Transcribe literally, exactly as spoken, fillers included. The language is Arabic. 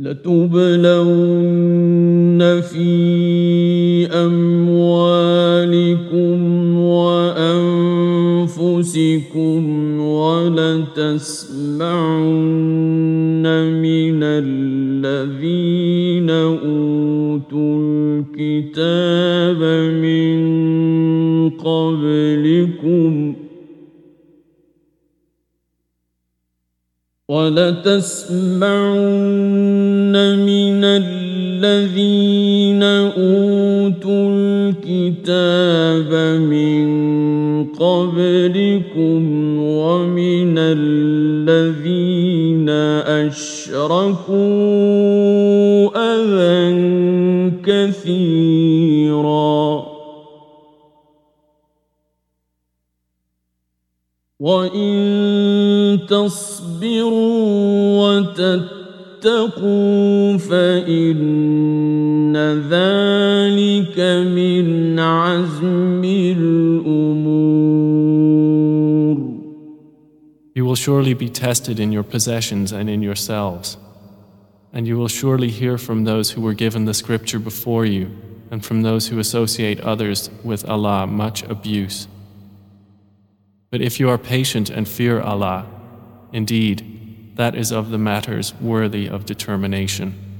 لتبلون في أموالكم وأنفسكم ولتسمعن من الذين أوتوا الكتاب من قبلكم ولتسمعن من الذين أوتوا الكتاب من قبلكم ومن الذين أشركوا أذى كثيرا وإن تصبروا وتتقوا فإن ذلك من عزم الأمور. You will surely be tested in your possessions and in yourselves, and you will surely hear from those who were given the scripture before you and from those who associate others with Allah much abuse. But if you are patient and fear Allah, indeed, that is of the matters worthy of determination.